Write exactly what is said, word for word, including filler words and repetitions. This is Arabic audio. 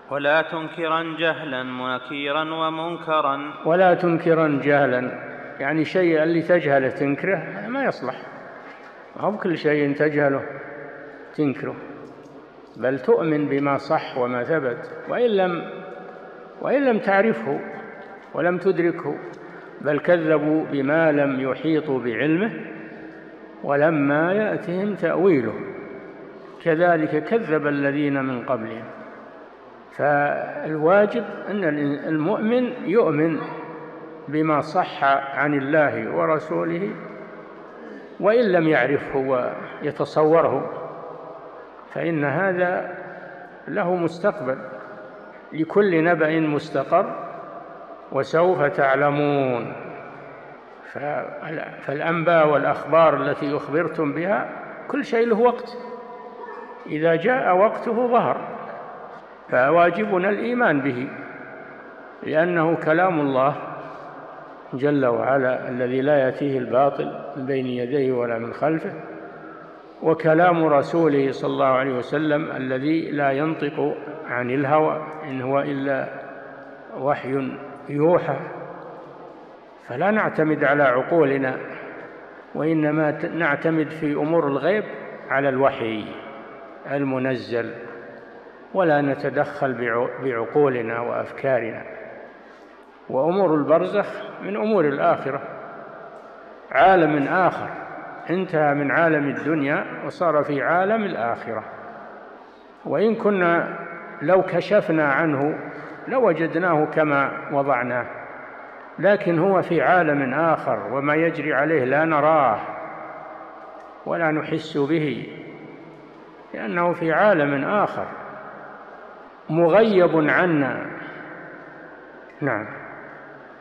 ولا تنكرا جهلا منكرا ومنكرا. ولا تنكرا جهلا، يعني شيء اللي تجهله تنكره ما يصلح، ما هو بكل شيء تجهله تنكره، بل تؤمن بما صح وما ثبت، وإن لم, وإن لم تعرفه ولم تدركه، بل كذبوا بما لم يحيطوا بعلمه ولما يأتهم تأويله كذلك كذب الذين من قبلهم. فالواجب أن المؤمن يؤمن بما صح عن الله ورسوله وإن لم يعرفه ويتصوره، فإن هذا له مستقبل، لكل نبأ مستقر وسوف تعلمون. فالأنباء والأخبار التي أخبرتم بها كل شيء له وقت، إذا جاء وقته ظهر، فواجبنا الإيمان به، لأنه كلام الله جل وعلا الذي لا يأتيه الباطل من بين يديه ولا من خلفه، وكلام رسوله صلى الله عليه وسلم الذي لا ينطق عن الهوى إن هو إلا وحي يوحى. فلا نعتمد على عقولنا، وإنما نعتمد في أمور الغيب على الوحي المنزل، ولا نتدخل بعقولنا وأفكارنا. وأمور البرزخ من أمور الآخرة، عالم آخر انتهى من عالم الدنيا وصار في عالم الآخرة، وإن كنا لو كشفنا عنه لوجدناه كما وضعناه، لكن هو في عالم آخر، وما يجري عليه لا نراه ولا نحس به، لأنه في عالم آخر مغيب عنا. نعم.